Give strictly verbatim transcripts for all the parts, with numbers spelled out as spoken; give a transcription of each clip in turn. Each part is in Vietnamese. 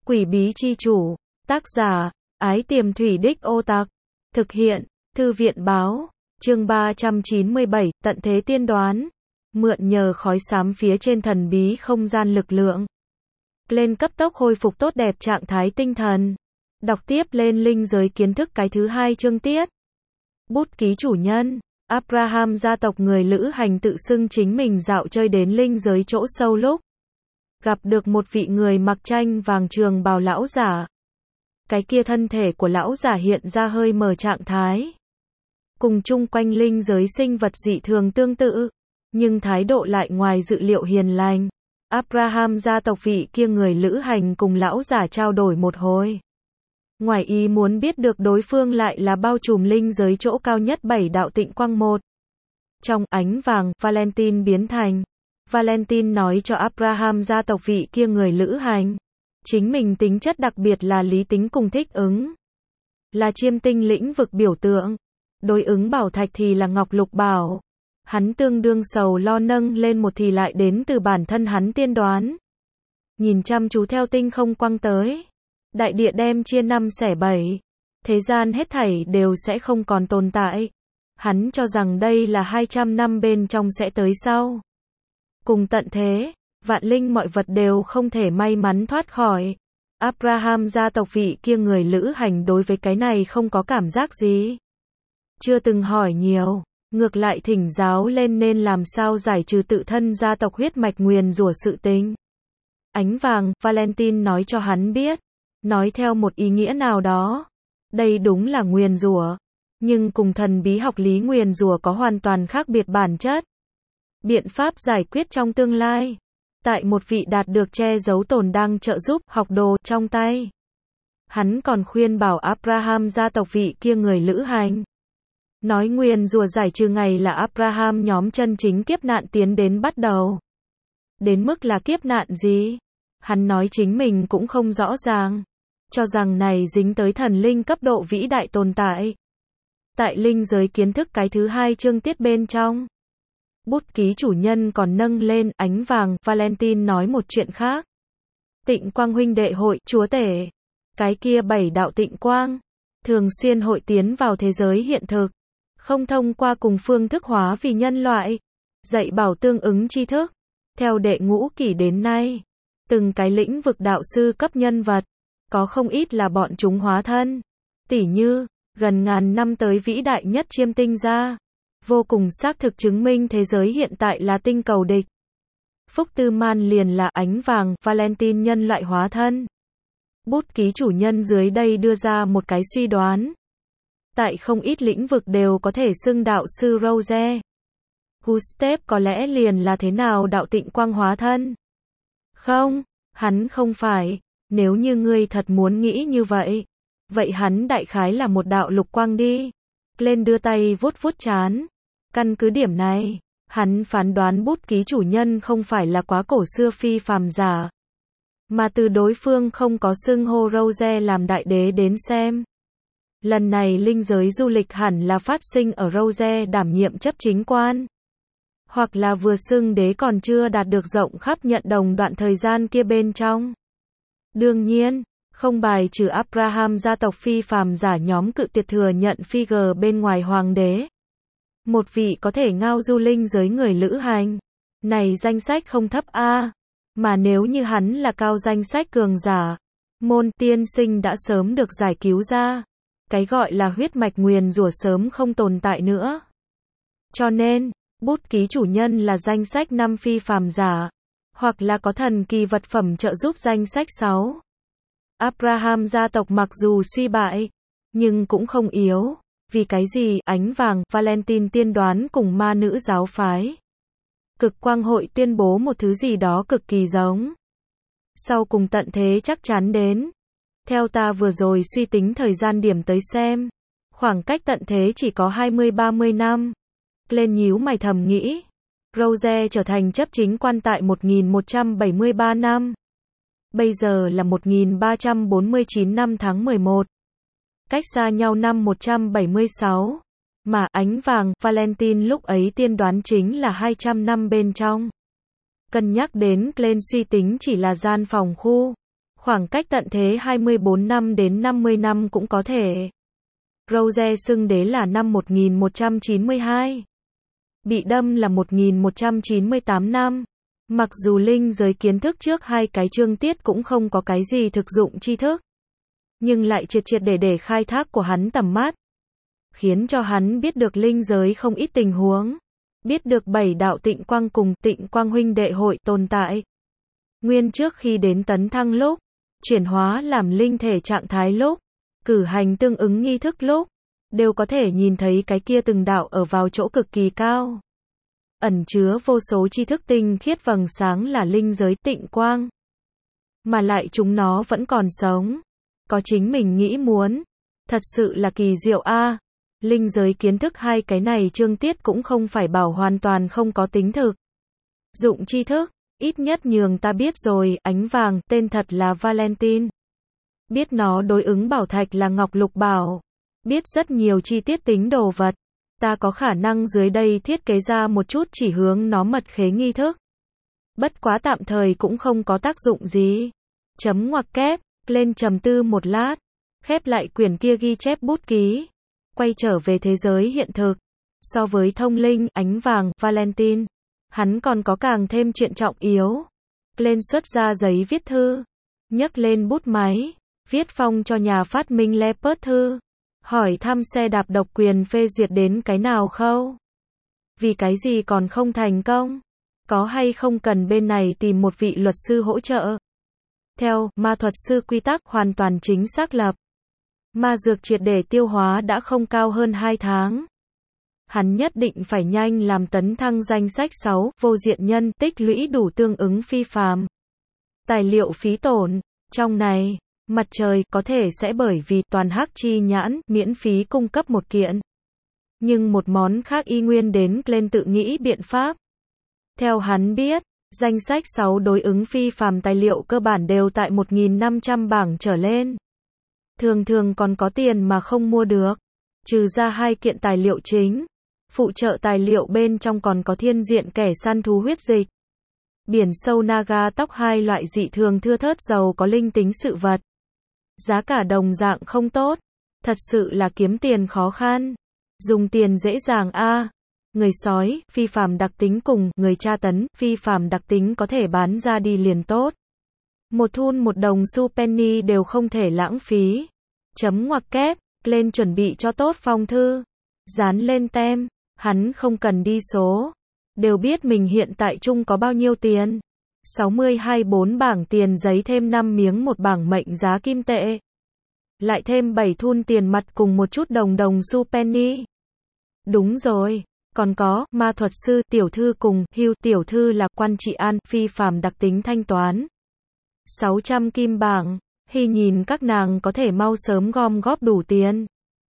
Quỷ bí chi chủ. Tác giả, Ái Tiềm Thủy Đích Ô Tạc. Thực hiện, Thư viện báo. Chương ba trăm chín mươi bảy, Tận thế tiên đoán. Mượn nhờ khói xám phía trên thần bí không gian lực lượng. Lên cấp tốc hồi phục tốt đẹp trạng thái tinh thần. Đọc tiếp lên linh giới kiến thức cái thứ hai chương tiết. Bút ký chủ nhân. Abraham gia tộc người lữ hành tự xưng chính mình dạo chơi đến linh giới chỗ sâu lúc gặp được một vị người mặc tranh vàng trường bào lão giả. Cái kia thân thể của lão giả hiện ra hơi mờ trạng thái. Cùng chung quanh linh giới sinh vật dị thường tương tự, nhưng thái độ lại ngoài dự liệu hiền lành. Abraham gia tộc vị kia người lữ hành cùng lão giả trao đổi một hồi. Ngoài ý muốn biết được đối phương lại là bao trùm linh giới chỗ cao nhất bảy đạo tịnh quang một. Trong ánh vàng, Valentine biến thành. Valentine nói cho Abraham gia tộc vị kia người lữ hành. Chính mình tính chất đặc biệt là lý tính cùng thích ứng. Là chiêm tinh lĩnh vực biểu tượng. Đối ứng bảo thạch thì là ngọc lục bảo. Hắn tương đương sầu lo nâng lên một thì lại đến từ bản thân hắn tiên đoán. Nhìn chăm chú theo tinh không quang tới. Đại địa đem chia năm xẻ bảy. Thế gian hết thảy đều sẽ không còn tồn tại. Hắn cho rằng đây là hai trăm năm bên trong sẽ tới sau. Cùng tận thế, vạn linh mọi vật đều không thể may mắn thoát khỏi. Abraham gia tộc vị kia người lữ hành đối với cái này không có cảm giác gì. Chưa từng hỏi nhiều, ngược lại thỉnh giáo lên nên làm sao giải trừ tự thân gia tộc huyết mạch nguyền rủa sự tình. Ánh vàng, Valentine nói cho hắn biết. Nói theo một ý nghĩa nào đó. Đây đúng là nguyền rủa, nhưng cùng thần bí học lý nguyền rủa có hoàn toàn khác biệt bản chất. Biện pháp giải quyết trong tương lai. Tại một vị đạt được che giấu tồn đang trợ giúp học đồ trong tay. Hắn còn khuyên bảo Abraham gia tộc vị kia người lữ hành. Nói nguyền rủa giải trừ ngày là Abraham nhóm chân chính kiếp nạn tiến đến bắt đầu. Đến mức là kiếp nạn gì? Hắn nói chính mình cũng không rõ ràng. Cho rằng này dính tới thần linh cấp độ vĩ đại tồn tại. Tại linh giới kiến thức cái thứ hai chương tiết bên trong. Bút ký chủ nhân còn nâng lên ánh vàng, Valentine nói một chuyện khác. Tịnh quang huynh đệ hội, chúa tể. Cái kia bảy đạo tịnh quang. Thường xuyên hội tiến vào thế giới hiện thực. Không thông qua cùng phương thức hóa vì nhân loại. Dạy bảo tương ứng tri thức. Theo đệ ngũ kỷ đến nay. Từng cái lĩnh vực đạo sư cấp nhân vật. Có không ít là bọn chúng hóa thân. Tỉ như, gần ngàn năm tới vĩ đại nhất chiêm tinh gia. Vô cùng xác thực chứng minh thế giới hiện tại là tinh cầu địch. Phúc Tư Man liền là ánh vàng, Valentine nhân loại hóa thân. Bút ký chủ nhân dưới đây đưa ra một cái suy đoán. Tại không ít lĩnh vực đều có thể xưng đạo sư Rose. Gustav có lẽ liền là thế nào đạo tịnh quang hóa thân? Không, hắn không phải. Nếu như ngươi thật muốn nghĩ như vậy. Vậy hắn đại khái là một đạo lục quang đi. Lên đưa tay vuốt vuốt trán. Căn cứ điểm này, hắn phán đoán bút ký chủ nhân không phải là quá cổ xưa phi phàm giả. Mà từ đối phương không có xưng hô Rose làm đại đế đến xem. Lần này linh giới du lịch hẳn là phát sinh ở Rose đảm nhiệm chấp chính quan. Hoặc là vừa xưng đế còn chưa đạt được rộng khắp nhận đồng đoạn thời gian kia bên trong. Đương nhiên, không bài trừ Abraham gia tộc phi phàm giả nhóm cự tuyệt thừa nhận figure bên ngoài hoàng đế. Một vị có thể ngao du linh giới người lữ hành. Này danh sách không thấp a. Mà nếu như hắn là cao danh sách cường giả. Môn tiên sinh đã sớm được giải cứu ra. Cái gọi là huyết mạch nguyền rủa sớm không tồn tại nữa. Cho nên, bút ký chủ nhân là danh sách năm phi phàm giả. Hoặc là có thần kỳ vật phẩm trợ giúp danh sách sáu. Abraham gia tộc mặc dù suy bại, nhưng cũng không yếu. Vì cái gì? Ánh vàng, Valentine tiên đoán cùng ma nữ giáo phái. Cực quang hội tuyên bố một thứ gì đó cực kỳ giống. Sau cùng tận thế chắc chắn đến. Theo ta vừa rồi suy tính thời gian điểm tới xem. Khoảng cách tận thế chỉ có hai mươi ba mươi năm. Lên nhíu mày thầm nghĩ. Rose trở thành chấp chính quan tại một nghìn một trăm bảy mươi ba năm. Bây giờ là một nghìn ba trăm bốn mươi chín năm tháng mười một. Cách xa nhau năm một trăm bảy mươi sáu. Mà ánh vàng, Valentine lúc ấy tiên đoán chính là hai trăm năm bên trong. Cân nhắc đến lên suy tính chỉ là gian phòng khu. Khoảng cách tận thế hai mươi bốn năm đến năm mươi năm cũng có thể. Rose xưng đế là năm một nghìn một trăm chín mươi hai. Bị đâm là một nghìn một trăm chín mươi tám năm. Mặc dù linh giới kiến thức trước hai cái chương tiết cũng không có cái gì thực dụng tri thức, nhưng lại triệt triệt để để khai thác của hắn tầm mắt, khiến cho hắn biết được linh giới không ít tình huống, biết được bảy đạo tịnh quang cùng tịnh quang huynh đệ hội tồn tại. Nguyên trước khi đến tấn thăng lúc, chuyển hóa làm linh thể trạng thái lúc, cử hành tương ứng nghi thức lúc, đều có thể nhìn thấy cái kia từng đạo ở vào chỗ cực kỳ cao, ẩn chứa vô số tri thức tinh khiết vầng sáng là linh giới tịnh quang. Mà lại chúng nó vẫn còn sống, có chính mình nghĩ muốn. Thật sự là kỳ diệu a. À. Linh giới kiến thức hai cái này chương tiết cũng không phải bảo hoàn toàn không có tính thực dụng tri thức, ít nhất nhường ta biết rồi, ánh vàng, tên thật là Valentine. Biết nó đối ứng bảo thạch là ngọc lục bảo. Biết rất nhiều chi tiết tính đồ vật. Ta có khả năng dưới đây thiết kế ra một chút chỉ hướng nó mật khế nghi thức. Bất quá tạm thời cũng không có tác dụng gì. Chấm ngoặc kép, lên trầm tư một lát. Khép lại quyển kia ghi chép bút ký. Quay trở về thế giới hiện thực. So với thông linh, ánh vàng, Valentine, hắn còn có càng thêm chuyện trọng yếu. Lên xuất ra giấy viết thư. Nhấc lên bút máy. Viết phong cho nhà phát minh Leopard thư. Hỏi thăm xe đạp độc quyền phê duyệt đến cái nào khâu? Vì cái gì còn không thành công? Có hay không cần bên này tìm một vị luật sư hỗ trợ? Theo ma thuật sư quy tắc hoàn toàn chính xác lập. Ma dược triệt để tiêu hóa đã không cao hơn hai tháng. Hắn nhất định phải nhanh làm tấn thăng danh sách sáu, vô diện nhân, tích lũy đủ tương ứng phi phàm. Tài liệu phí tổn, trong này, mặt trời có thể sẽ bởi vì toàn hắc chi nhãn, miễn phí cung cấp một kiện. Nhưng một món khác y nguyên đến lên tự nghĩ biện pháp. Theo hắn biết, danh sách sáu đối ứng phi phàm tài liệu cơ bản đều tại một nghìn năm trăm bảng trở lên. Thường thường còn có tiền mà không mua được. Trừ ra hai kiện tài liệu chính. Phụ trợ tài liệu bên trong còn có thiên diện kẻ săn thú huyết dịch. Biển sâu naga tóc hai loại dị thường thưa thớt giàu có linh tính sự vật. Giá cả đồng dạng không tốt. Thật sự là kiếm tiền khó khăn. Dùng tiền dễ dàng a. À. Người sói, phi phàm đặc tính cùng người tra tấn, phi phàm đặc tính có thể bán ra đi liền tốt. Một thun một đồng xu penny đều không thể lãng phí. Chấm ngoặc kép, lên chuẩn bị cho tốt phong thư. Dán lên tem, hắn không cần đi số. Đều biết mình hiện tại chung có bao nhiêu tiền. sáu mươi hai bốn bảng tiền giấy thêm năm miếng một bảng mệnh giá kim tệ. Lại thêm bảy thun tiền mặt cùng một chút đồng đồng xu penny. Đúng rồi, còn có ma thuật sư tiểu thư cùng hưu tiểu thư là quan trị an, phi phàm đặc tính thanh toán. sáu trăm kim bảng, hy nhìn các nàng có thể mau sớm gom góp đủ tiền.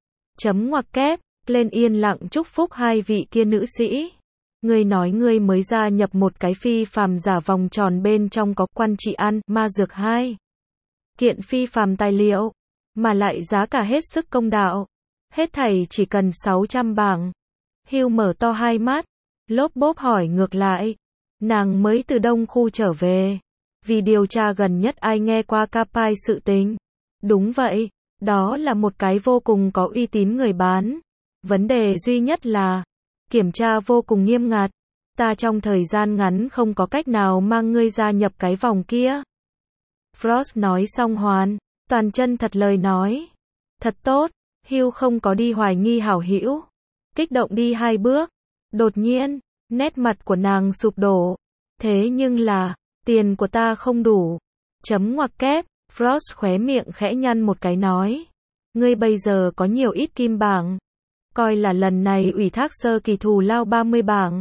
Chấm ngoặc kép, lên yên lặng chúc phúc hai vị kia nữ sĩ. Ngươi nói ngươi mới gia nhập một cái phi phàm giả vòng tròn bên trong có quan trị an, ma dược hai kiện phi phàm tài liệu, mà lại giá cả hết sức công đạo. Hết thảy chỉ cần sáu trăm bảng. Hưu mở to hai mắt, lốp bốp hỏi ngược lại. Nàng mới từ đông khu trở về. Vì điều tra gần nhất ai nghe qua Capai sự tình. Đúng vậy, đó là một cái vô cùng có uy tín người bán. Vấn đề duy nhất là kiểm tra vô cùng nghiêm ngặt. Ta trong thời gian ngắn không có cách nào mang ngươi gia nhập cái vòng kia. Frost nói xong hoàn toàn chân thật lời nói. Thật tốt, Hugh không có đi hoài nghi hảo hữu. Kích động đi hai bước. Đột nhiên, nét mặt của nàng sụp đổ. Thế nhưng là, tiền của ta không đủ. Chấm ngoặc kép, Frost khóe miệng khẽ nhăn một cái nói. Ngươi bây giờ có nhiều ít kim bảng. Coi là lần này ủy thác sơ kỳ thù lao ba mươi bảng.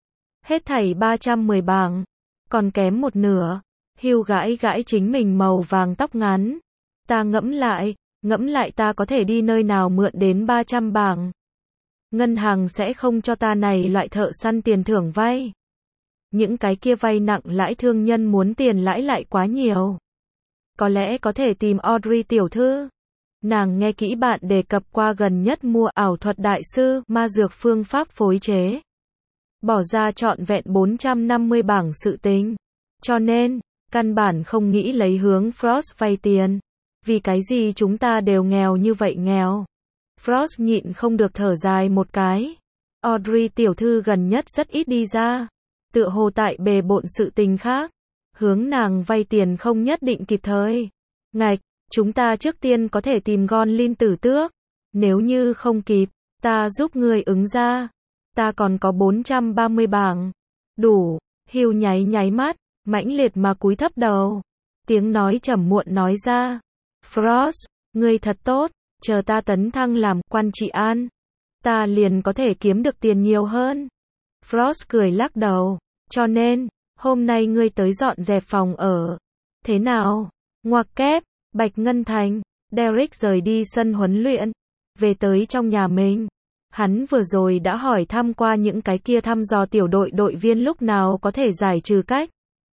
Hết thảy ba trăm mười bảng. Còn kém một nửa. Hugh gãi gãi chính mình màu vàng tóc ngắn. Ta ngẫm lại, ngẫm lại ta có thể đi nơi nào mượn đến ba trăm bảng. Ngân hàng sẽ không cho ta này loại thợ săn tiền thưởng vay. Những cái kia vay nặng lãi thương nhân muốn tiền lãi lại quá nhiều. Có lẽ có thể tìm Audrey tiểu thư. Nàng nghe kỹ bạn đề cập qua gần nhất mua ảo thuật đại sư, ma dược phương pháp phối chế. Bỏ ra trọn vẹn bốn trăm năm mươi bảng sự tính. Cho nên, căn bản không nghĩ lấy hướng Frost vay tiền. Vì cái gì chúng ta đều nghèo như vậy nghèo? Frost nhịn không được thở dài một cái. Audrey tiểu thư gần nhất rất ít đi ra. Tựa hồ tại bề bộn sự tình khác. Hướng nàng vay tiền không nhất định kịp thời. Ngạch, chúng ta trước tiên có thể tìm Gonlin tử tước. Nếu như không kịp, ta giúp ngươi ứng ra. Ta còn có bốn trăm ba mươi bảng. Đủ. Hugh nháy nháy mắt, mãnh liệt mà cúi thấp đầu. Tiếng nói trầm muộn nói ra. Frost, ngươi thật tốt, chờ ta tấn thăng làm quan trị an. Ta liền có thể kiếm được tiền nhiều hơn. Frost cười lắc đầu. Cho nên, hôm nay ngươi tới dọn dẹp phòng ở. Thế nào? Ngoặc kép, Bạch Ngân Thành. Derek rời đi sân huấn luyện. Về tới trong nhà mình. Hắn vừa rồi đã hỏi thăm qua những cái kia thăm dò tiểu đội đội viên lúc nào có thể giải trừ cách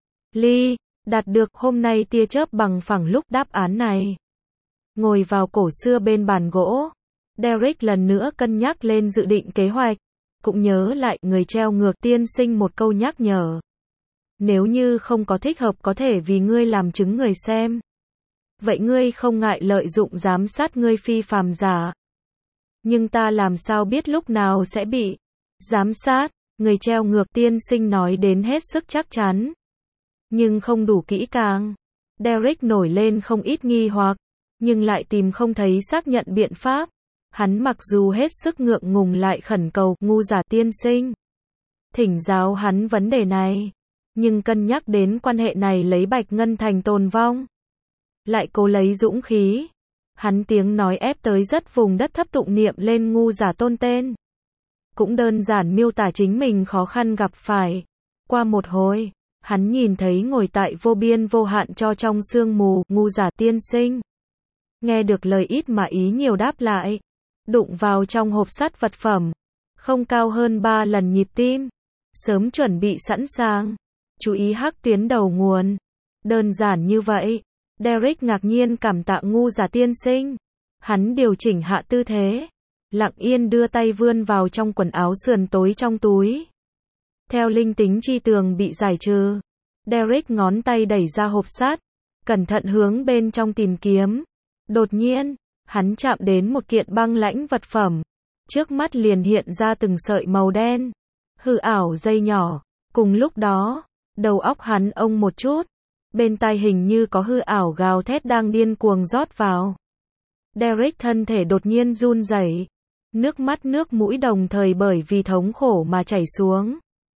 ly, đạt được hôm nay tia chớp bằng phẳng lúc đáp án này. Ngồi vào cổ xưa bên bàn gỗ, Derek lần nữa cân nhắc lên dự định kế hoạch, cũng nhớ lại người treo ngược tiên sinh một câu nhắc nhở. Nếu như không có thích hợp có thể vì ngươi làm chứng người xem. Vậy ngươi không ngại lợi dụng giám sát ngươi phi phàm giả. Nhưng ta làm sao biết lúc nào sẽ bị giám sát, người treo ngược tiên sinh nói đến hết sức chắc chắn. Nhưng không đủ kỹ càng. Derek nổi lên không ít nghi hoặc, nhưng lại tìm không thấy xác nhận biện pháp. Hắn mặc dù hết sức ngượng ngùng lại khẩn cầu ngu giả tiên sinh thỉnh giáo hắn vấn đề này, nhưng cân nhắc đến quan hệ này lấy Bạch Ngân Thành tồn vong, lại cố lấy dũng khí. Hắn tiếng nói ép tới rất vùng đất thấp tụng niệm lên ngu giả tôn tên. Cũng đơn giản miêu tả chính mình khó khăn gặp phải. Qua một hồi, hắn nhìn thấy ngồi tại vô biên vô hạn cho trong sương mù, ngu giả tiên sinh. Nghe được lời ít mà ý nhiều đáp lại. Đụng vào trong hộp sắt vật phẩm. Không cao hơn ba lần nhịp tim. Sớm chuẩn bị sẵn sàng. Chú ý hắc tuyến đầu nguồn. Đơn giản như vậy. Derek ngạc nhiên cảm tạ ngu giả tiên sinh. Hắn điều chỉnh hạ tư thế. Lặng yên đưa tay vươn vào trong quần áo sườn tối trong túi. Theo linh tính chi tường bị giải trừ. Derek ngón tay đẩy ra hộp sắt. Cẩn thận hướng bên trong tìm kiếm. Đột nhiên, hắn chạm đến một kiện băng lãnh vật phẩm. Trước mắt liền hiện ra từng sợi màu đen. Hư ảo dây nhỏ. Cùng lúc đó, đầu óc hắn ông một chút. Bên tai hình như có hư ảo gào thét đang điên cuồng rót vào. Derek thân thể đột nhiên run rẩy. Nước mắt nước mũi đồng thời bởi vì thống khổ mà chảy xuống.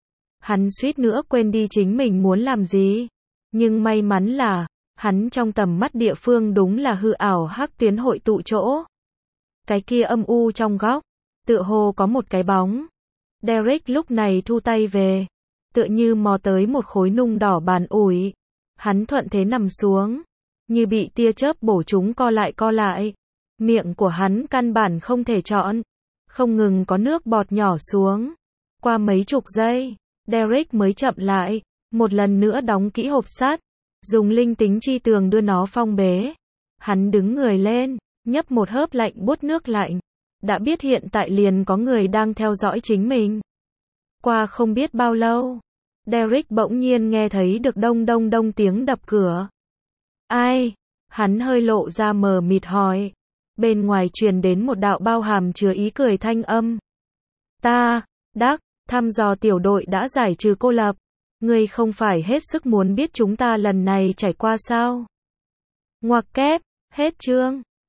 Hắn suýt nữa quên đi chính mình muốn làm gì. Nhưng may mắn là, hắn trong tầm mắt địa phương đúng là hư ảo hắc tuyến hội tụ chỗ. Cái kia âm u trong góc, tựa hồ có một cái bóng. Derek lúc này thu tay về. Tựa như mò tới một khối nung đỏ bàn ủi. Hắn thuận thế nằm xuống. Như bị tia chớp bổ chúng co lại co lại. Miệng của hắn căn bản không thể chọn. Không ngừng có nước bọt nhỏ xuống. Qua mấy chục giây, Derek mới chậm lại. Một lần nữa đóng kỹ hộp sắt. Dùng linh tính chi tường đưa nó phong bế. Hắn đứng người lên, nhấp một hớp lạnh buốt nước lạnh. Đã biết hiện tại liền có người đang theo dõi chính mình. Qua không biết bao lâu, Derek bỗng nhiên nghe thấy được đông đông đông tiếng đập cửa. Ai? Hắn hơi lộ ra mờ mịt hỏi. Bên ngoài truyền đến một đạo bao hàm chứa ý cười thanh âm. Ta, Đắc, thăm dò tiểu đội đã giải trừ cô lập. Ngươi không phải hết sức muốn biết chúng ta lần này trải qua sao? Ngoặc kép, hết chương.